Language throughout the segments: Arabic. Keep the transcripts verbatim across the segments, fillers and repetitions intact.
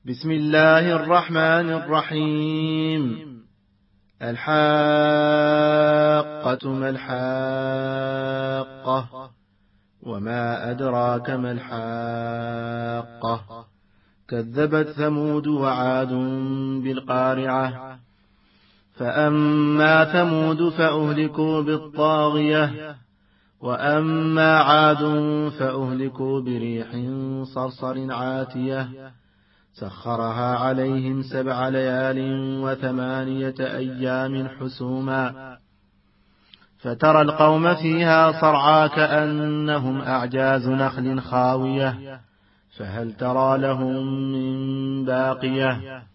بسم الله الرحمن الرحيم. الحاقة ما الحاقة، وما أدراك ما الحاقة. كذبت ثمود وعاد بالقارعة. فأما ثمود فأهلكوا بالطاغية، وأما عاد فأهلكوا بريح صرصر عاتية سخرها عليهم سبع ليال وثمانية أيام حسوما، فترى القوم فيها صرعى كأنهم أعجاز نخل خاوية، فهل ترى لهم من باقية.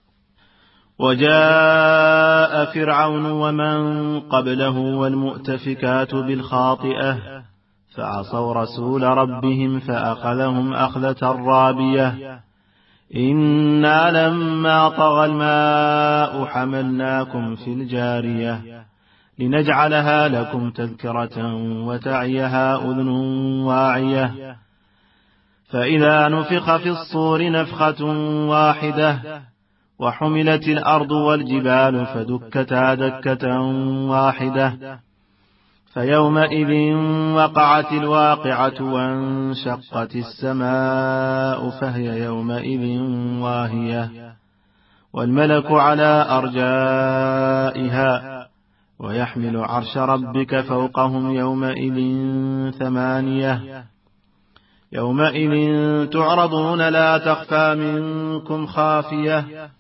وجاء فرعون ومن قبله والمؤتفكات بالخاطئة، فعصوا رسول ربهم فأخذهم أخذة رابية. إنا لما طغى الماء حملناكم في الجارية لنجعلها لكم تذكرة وتعيها أذن واعية. فإذا نفخ في الصور نفخة واحدة وحملت الأرض والجبال فدكتا دكة واحدة، فيومئذ وقعت الواقعة وانشقت السماء فهي يومئذ واهية، والملك على أرجائها ويحمل عرش ربك فوقهم يومئذ ثمانية. يومئذ تعرضون لا تخفى منكم خافية.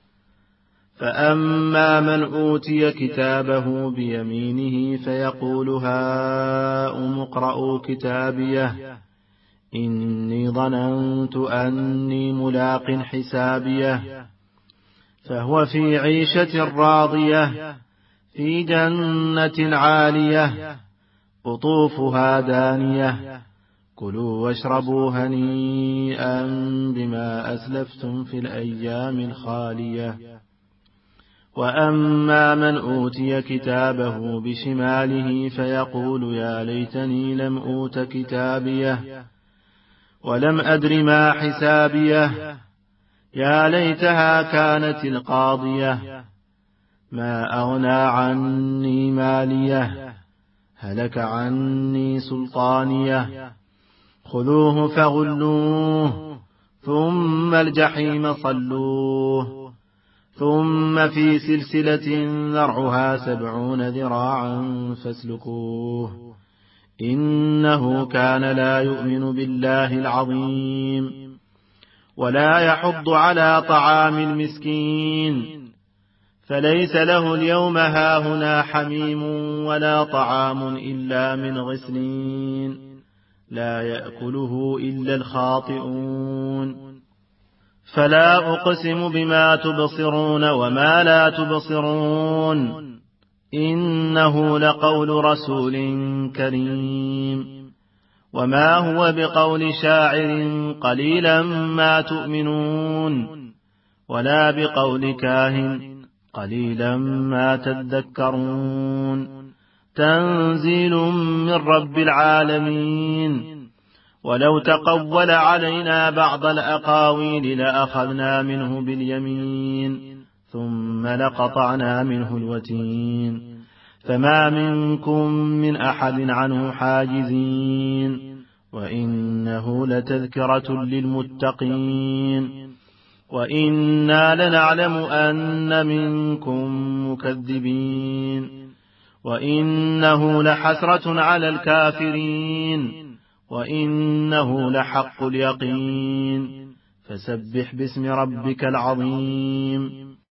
فأما من أوتي كتابه بيمينه فيقول هاؤم اقرءوا كتابيه إني ظننت أني ملاق حسابيه. فهو في عيشة راضية في جنة عالية قطوفها دانية. كلوا واشربوا هنيئا بما أسلفتم في الأيام الخالية. وأما من أوتي كتابه بشماله فيقول يا ليتني لم أوت كتابيه ولم أدر ما حسابيه. يا ليتها كانت القاضية ما أغنى عني ماليه هلك عني سلطانيه. خذوه فغلوه ثم الجحيم صلوه ثم في سلسلة ذرعها سبعون ذراعا فاسلكوه إنه كان لا يؤمن بالله العظيم ولا يحض على طعام المسكين. فليس له اليوم هاهنا حميم ولا طعام إلا من غسلين لا يأكله إلا الخاطئون. فلا أقسم بما تبصرون وما لا تبصرون إنه لقول رسول كريم وما هو بقول شاعر قليلا ما تؤمنون ولا بقول كاهن قليلا ما تذكرون. تنزيل من رب العالمين. ولو تقول علينا بعض الأقاويل لأخذنا منه باليمين ثم لقطعنا منه الوتين فما منكم من أحد عنه حاجزين. وإنه لتذكرة للمتقين وإنا لنعلم أن منكم مكذبين وإنه لحسرة على الكافرين وإنه لحق اليقين. فسبح باسم ربك العظيم.